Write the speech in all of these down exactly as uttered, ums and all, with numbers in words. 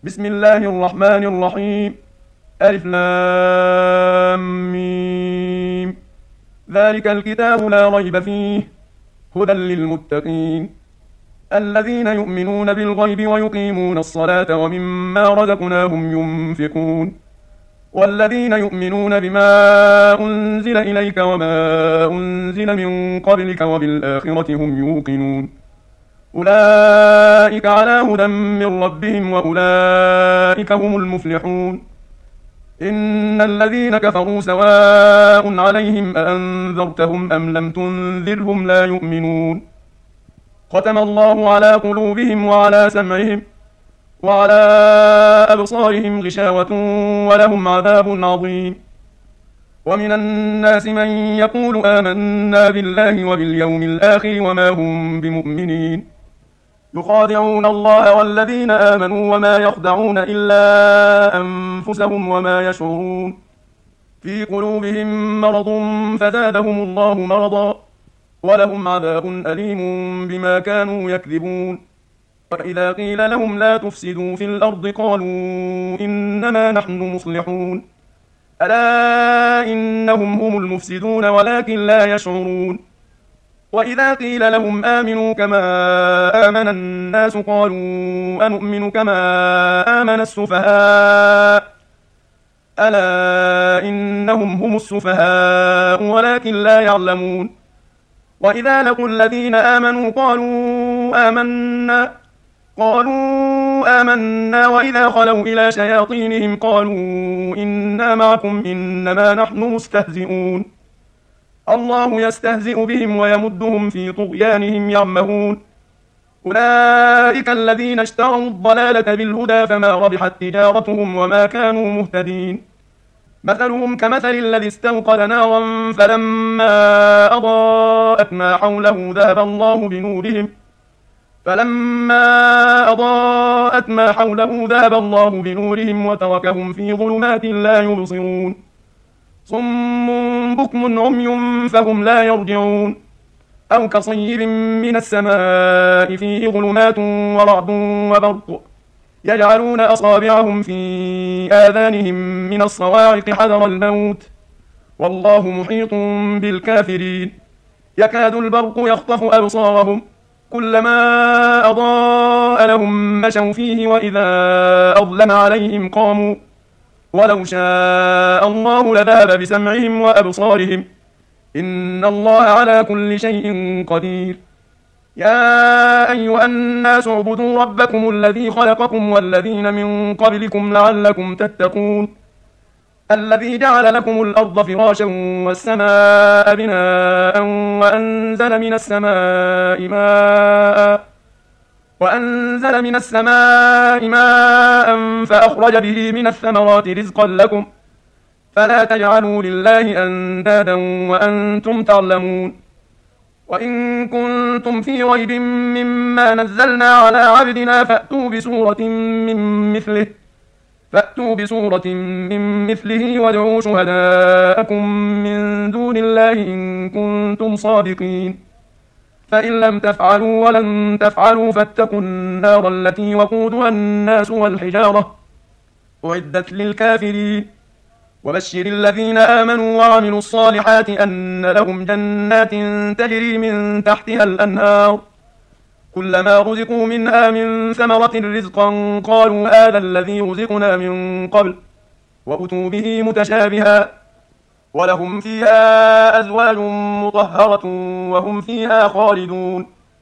بسم الله الرحمن الرحيم. ألف لام ميم. ذلك الكتاب لا ريب فيه هدى للمتقين الذين يؤمنون بالغيب ويقيمون الصلاة ومما رزقناهم ينفقون والذين يؤمنون بما أنزل إليك وما أنزل من قبلك وبالآخرة هم يوقنون أولئك على هدى من ربهم وأولئك هم المفلحون. إن الذين كفروا سواء عليهم أأنذرتهم أم لم تنذرهم لا يؤمنون. ختم الله على قلوبهم وعلى سمعهم وعلى أبصارهم غشاوة ولهم عذاب عظيم. ومن الناس من يقول آمنا بالله وباليوم الآخر وما هم بمؤمنين يخادعون الله والذين آمنوا وما يخدعون إلا أنفسهم وما يشعرون. في قلوبهم مرض فزادهم الله مرضا ولهم عذاب أليم بما كانوا يكذبون. وإذا قيل لهم لا تفسدوا في الأرض قالوا إنما نحن مصلحون ألا إنهم هم المفسدون ولكن لا يشعرون. وإذا قيل لهم آمنوا كما آمن الناس قالوا أنؤمن كما آمن السفهاء ألا إنهم هم السفهاء ولكن لا يعلمون. وإذا لقوا الذين آمنوا قالوا آمنا قالوا آمنا وإذا خلوا إلى شياطينهم قالوا إنا معكم إنما نحن مستهزئون الله يستهزئ بهم ويمدهم في طغيانهم يعمهون. أولئك الذين اشتروا الضلالة بالهدى فما ربحت تجارتهم وما كانوا مهتدين. مثلهم كمثل الذي استوقد نارا فلما أضاءت ما حوله ذهب الله بنورهم فلما أضاءت ما حوله ذهب الله بنورهم وتركهم في ظلمات لا يبصرون صم بكم عمي فهم لا يرجعون. أو كصيب من السماء فيه ظلمات ورعد وبرق يجعلون أصابعهم في آذانهم من الصواعق حذر الموت والله محيط بالكافرين. يكاد البرق يخطف أبصارهم كلما أضاء لهم مشوا فيه وإذا أظلم عليهم قاموا ولو شاء الله لذهب بسمعهم وأبصارهم إن الله على كل شيء قدير. يا أيها الناس اعبدوا ربكم الذي خلقكم والذين من قبلكم لعلكم تتقون الذي جعل لكم الأرض فراشا والسماء بناء وأنزل من السماء ماء وأنزل من السماء ماء فأخرج به من الثمرات رزقا لكم فلا تجعلوا لله أندادا وأنتم تعلمون. وإن كنتم في ريب مما نزلنا على عبدنا فأتوا بسورة من مثله فأتوا بسورة من مثله وادعوا شهداءكم من دون الله إن كنتم صادقين فإن لم تفعلوا ولن تفعلوا فاتقوا النار التي وقودها الناس والحجارة أعدت للكافرين. وبشر الذين آمنوا وعملوا الصالحات أن لهم جنات تجري من تحتها الأنهار كلما رزقوا منها من ثمرة رزقا قالوا هذا الذي رزقنا من قبل وأتوا به متشابها ولهم فيها أزواج مطهرة وهم فيها خالدون.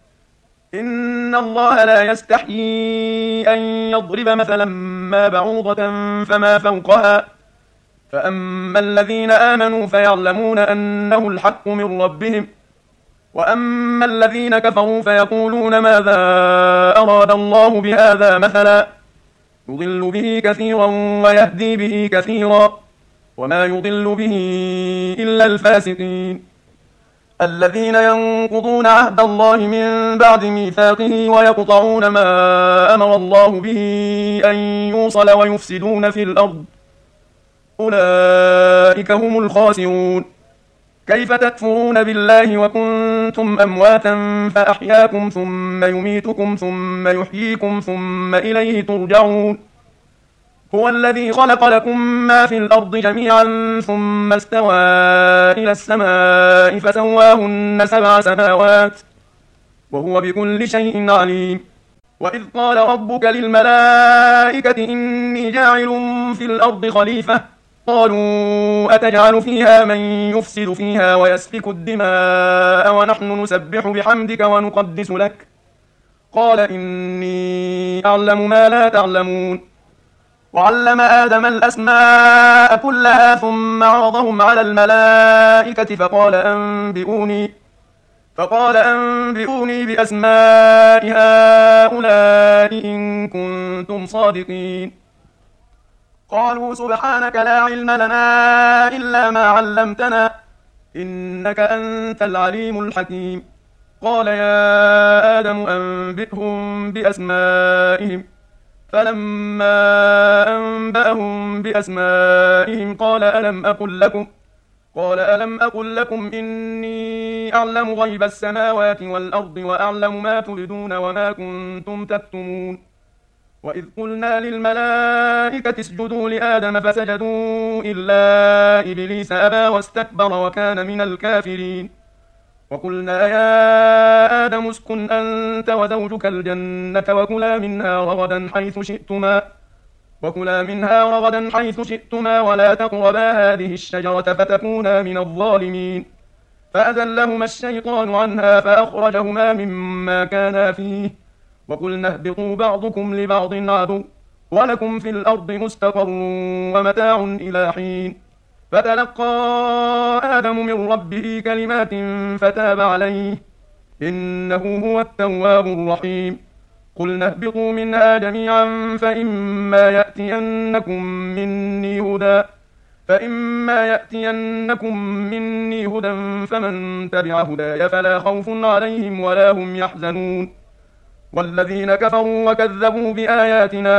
إن الله لا يستحيي أن يضرب مثلا ما بعوضة فما فوقها فأما الذين آمنوا فيعلمون أنه الحق من ربهم وأما الذين كفروا فيقولون ماذا أراد الله بهذا مثلا يضل به كثيرا ويهدي به كثيرا وما يضل به إلا الفاسقين الذين ينقضون عهد الله من بعد ميثاقه ويقطعون ما أمر الله به أن يوصل ويفسدون في الأرض أولئك هم الخاسرون. كيف تكفرون بالله وكنتم أمواتا فأحياكم ثم يميتكم ثم يحييكم ثم إليه ترجعون هو الذي خلق لكم ما في الأرض جميعا ثم استوى إلى السماء فسواهن سبع سماوات وهو بكل شيء عليم. وإذ قال ربك للملائكة إني جاعل في الأرض خليفة قالوا أتجعل فيها من يفسد فيها ويسفك الدماء ونحن نسبح بحمدك ونقدس لك قال إني أعلم ما لا تعلمون. وعلم آدم الأسماء كلها ثم عرضهم على الملائكة فقال أنبئوني فقال أنبئوني بأسماء هؤلاء إن كنتم صادقين. قالوا سبحانك لا علم لنا إلا ما علمتنا إنك أنت العليم الحكيم. قال يا آدم أنبئهم بأسمائهم فلما أنبأهم بأسمائهم قال ألم أقل لكم قال ألم أقل لكم إني أعلم غيب السماوات والأرض وأعلم ما تبدون وما كنتم تكتمون. وإذ قلنا للملائكة اسجدوا لآدم فسجدوا إلا إبليس أبى واستكبر وكان من الكافرين. وقلنا يا آدم اسكن أنت وزوجك الجنة وكلا منها رغدا حيث شئتما وكلا منها رغدا حيث شئتما ولا تقربا هذه الشجرة فتكونا من الظالمين. فأزلهما الشيطان عنها فأخرجهما مما كانا فيه وقلنا اهبطوا بعضكم لبعض عدو ولكم في الأرض مستقر ومتاع إلى حين. فتلقى آدم من ربه كلمات فتاب عليه إنه هو التواب الرحيم. قلنا اهبطوا منها جميعا فإما يأتينكم مني هدى فإما يأتينكم مني هدى فمن تبع هداي فلا خوف عليهم ولا هم يحزنون. والذين كفروا وكذبوا بآياتنا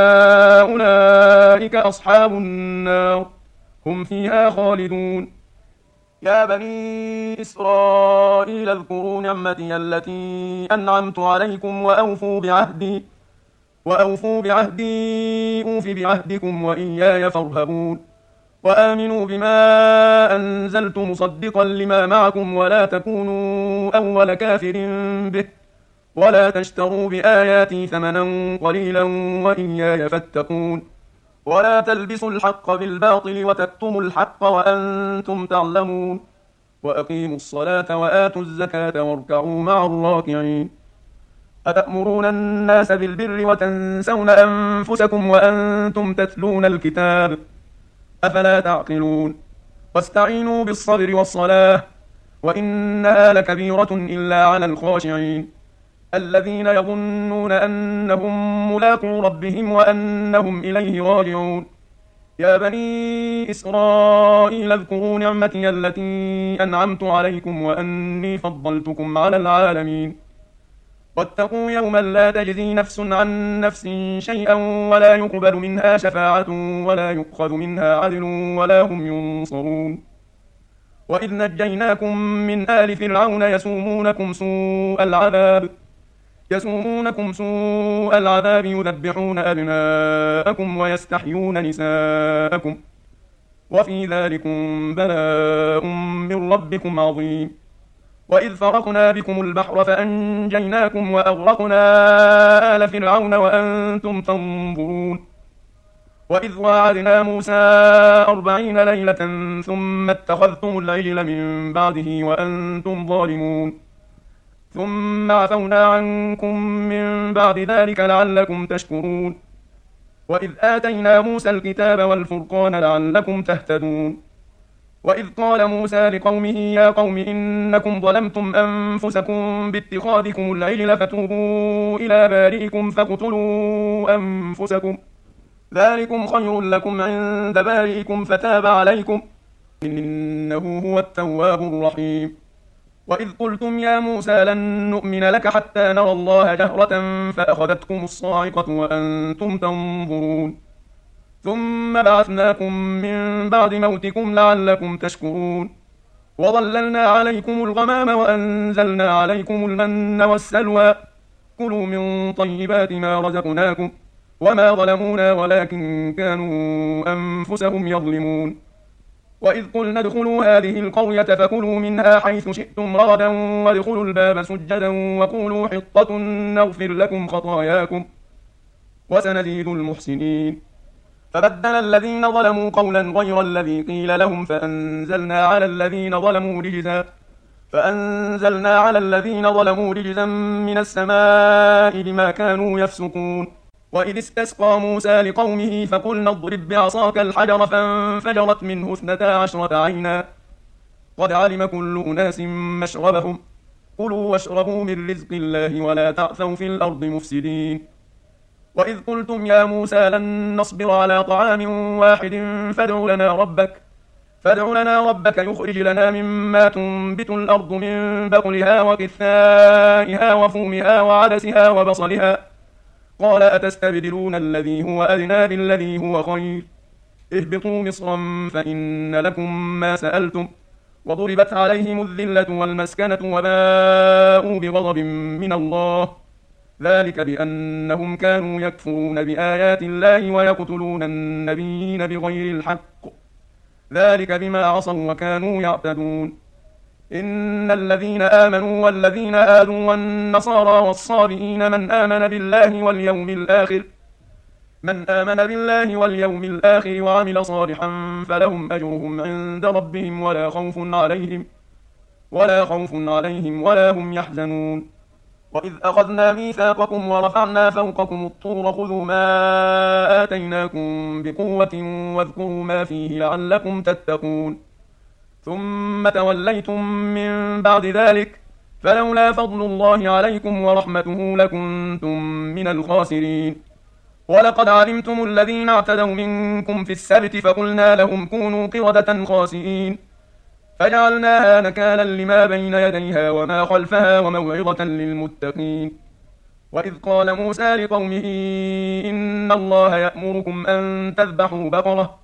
أولئك أصحاب النار هم فيها خالدون. يا بني إسرائيل اذكروا نعمتي التي أنعمت عليكم وأوفوا بعهدي وأوفوا بعهدي أوف بعهدكم وإياي فارهبون. وآمنوا بما أنزلت مصدقا لما معكم ولا تكونوا أول كافر به ولا تشتروا بآياتي ثمنا قليلا وإياي فاتقون. ولا تلبسوا الحق بالباطل وتكتموا الحق وأنتم تعلمون. وأقيموا الصلاة وآتوا الزكاة واركعوا مع الراكعين. أتأمرون الناس بالبر وتنسون أنفسكم وأنتم تتلون الكتاب أفلا تعقلون. واستعينوا بالصبر والصلاة وإنها لكبيرة إلا على الخاشعين الذين يظنون أنهم ملاقو ربهم وأنهم إليه راجعون. يا بني إسرائيل اذكروا نعمتي التي أنعمت عليكم وأني فضلتكم على العالمين. واتقوا يوما لا تجزي نفس عن نفس شيئا ولا يقبل منها شفاعة ولا يؤخذ منها عدل ولا هم ينصرون. وإذ نجيناكم من آل فرعون يسومونكم سوء العذاب يسومونكم سوء العذاب يذبحون أبناءكم ويستحيون نساءكم وفي ذلكم بلاء من ربكم عظيم. وإذ فرقنا بكم البحر فأنجيناكم وأغرقنا آل فرعون وأنتم تنظرون. وإذ واعدنا موسى أربعين ليلة ثم اتخذتم العجل من بعده وأنتم ظالمون ثم عفونا عنكم من بعد ذلك لعلكم تشكرون. وإذ آتينا موسى الكتاب والفرقان لعلكم تهتدون. وإذ قال موسى لقومه يا قوم إنكم ظلمتم أنفسكم باتخاذكم العجل فتوبوا إلى بارئكم فاقتلوا أنفسكم ذلكم خير لكم عند بارئكم فتاب عليكم إنه هو التواب الرحيم. وإذ قلتم يا موسى لن نؤمن لك حتى نرى الله جهرة فأخذتكم الصاعقة وأنتم تنظرون ثم بعثناكم من بعد موتكم لعلكم تشكرون. وظللنا عليكم الغمام وأنزلنا عليكم المن والسلوى كلوا من طيبات ما رزقناكم وما ظلمونا ولكن كانوا أنفسهم يظلمون. وإذ قلنا ادخلوا هذه القرية فكلوا منها حيث شئتم رغدا وادخلوا الباب سجدا وقولوا حطة نغفر لكم خطاياكم وسنزيد المحسنين. فبدل الذين ظلموا قولا غير الذي قيل لهم فأنزلنا على الذين ظلموا رجزا فأنزلنا على الذين ظلموا رجزا من السماء بما كانوا يفسقون. وإذ استسقى موسى لقومه فقلنا اضرب بعصاك الحجر فانفجرت منه اثنتا عشرة عينا قد علم كل أناس مشربهم كلوا واشربوا من رزق الله ولا تعثوا في الأرض مفسدين. وإذ قلتم يا موسى لن نصبر على طعام واحد فادع لنا ربك فادع لنا ربك يخرج لنا مما تنبت الأرض من بقلها وقثائها وفومها وعدسها وبصلها قال أتستبدلون الذي هو أدنى بالذي هو خير اهبطوا مصرا فإن لكم ما سألتم وضربت عليهم الذلة والمسكنة وباءوا بغضب من الله ذلك بأنهم كانوا يكفرون بآيات الله ويقتلون النبيين بغير الحق ذلك بما عصوا وكانوا يعتدون. إن الذين آمنوا والذين آذوا والنصارى والصابئين من آمن بالله واليوم الآخر من آمن بالله واليوم الآخر وعمل صالحا فلهم أجرهم عند ربهم ولا خوف عليهم ولا خوف عليهم ولا هم يحزنون. وإذ أخذنا ميثاقكم ورفعنا فوقكم الطور خذوا ما آتيناكم بقوة واذكروا ما فيه لعلكم تتقون ثم توليتم من بعد ذلك فلولا فضل الله عليكم ورحمته لكنتم من الخاسرين. ولقد علمتم الذين اعتدوا منكم في السبت فقلنا لهم كونوا قردة خاسئين فجعلناها نكالا لما بين يديها وما خلفها وموعظة للمتقين. وإذ قال موسى لقومه إن الله يأمركم أن تذبحوا بقرة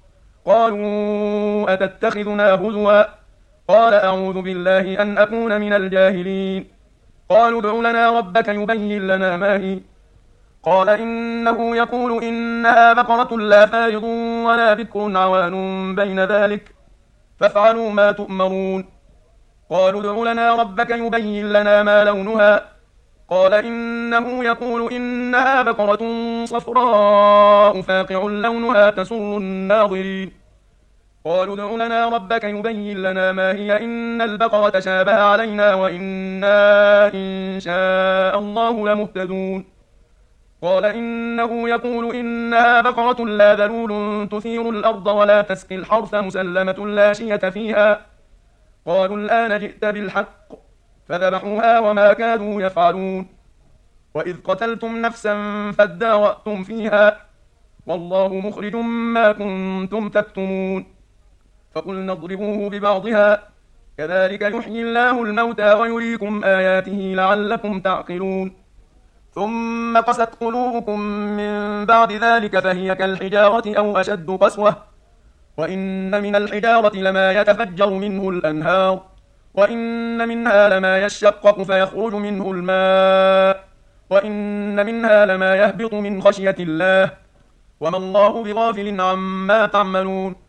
قالوا أتتخذنا هزوا قال أعوذ بالله أن أكون من الجاهلين. قالوا ادع لنا ربك يبين لنا ما هي قال إنه يقول إنها بقرة لا فارض ولا بكر عوان بين ذلك فافعلوا ما تؤمرون. قالوا ادع لنا ربك يبين لنا ما لونها قال إنه يقول إنها بقرة صفراء فاقع لونها تسر الناظرين. قالوا ادع لنا ربك يبين لنا ما هي إن البقرة شابه علينا وإنا إن شاء الله لمهتدون. قال إنه يقول إنها بقرة لا ذلول تثير الأرض ولا تسقي الحرث مسلمة لا شية فيها قالوا الآن جئت بالحق فذبحوها وما كادوا يفعلون. وإذ قتلتم نفسا فادارأتم فيها والله مخرج ما كنتم تكتمون فقلنا اضربوه ببعضها كذلك يحيي الله الموتى ويريكم آياته لعلكم تعقلون. ثم قست قلوبكم من بعد ذلك فهي كالحجارة أو أشد قسوة وإن من الحجارة لما يتفجر منه الأنهار وإن منها لما يشقق فيخرج منه الماء وإن منها لما يهبط من خشية الله وما الله بغافل عما تعملون.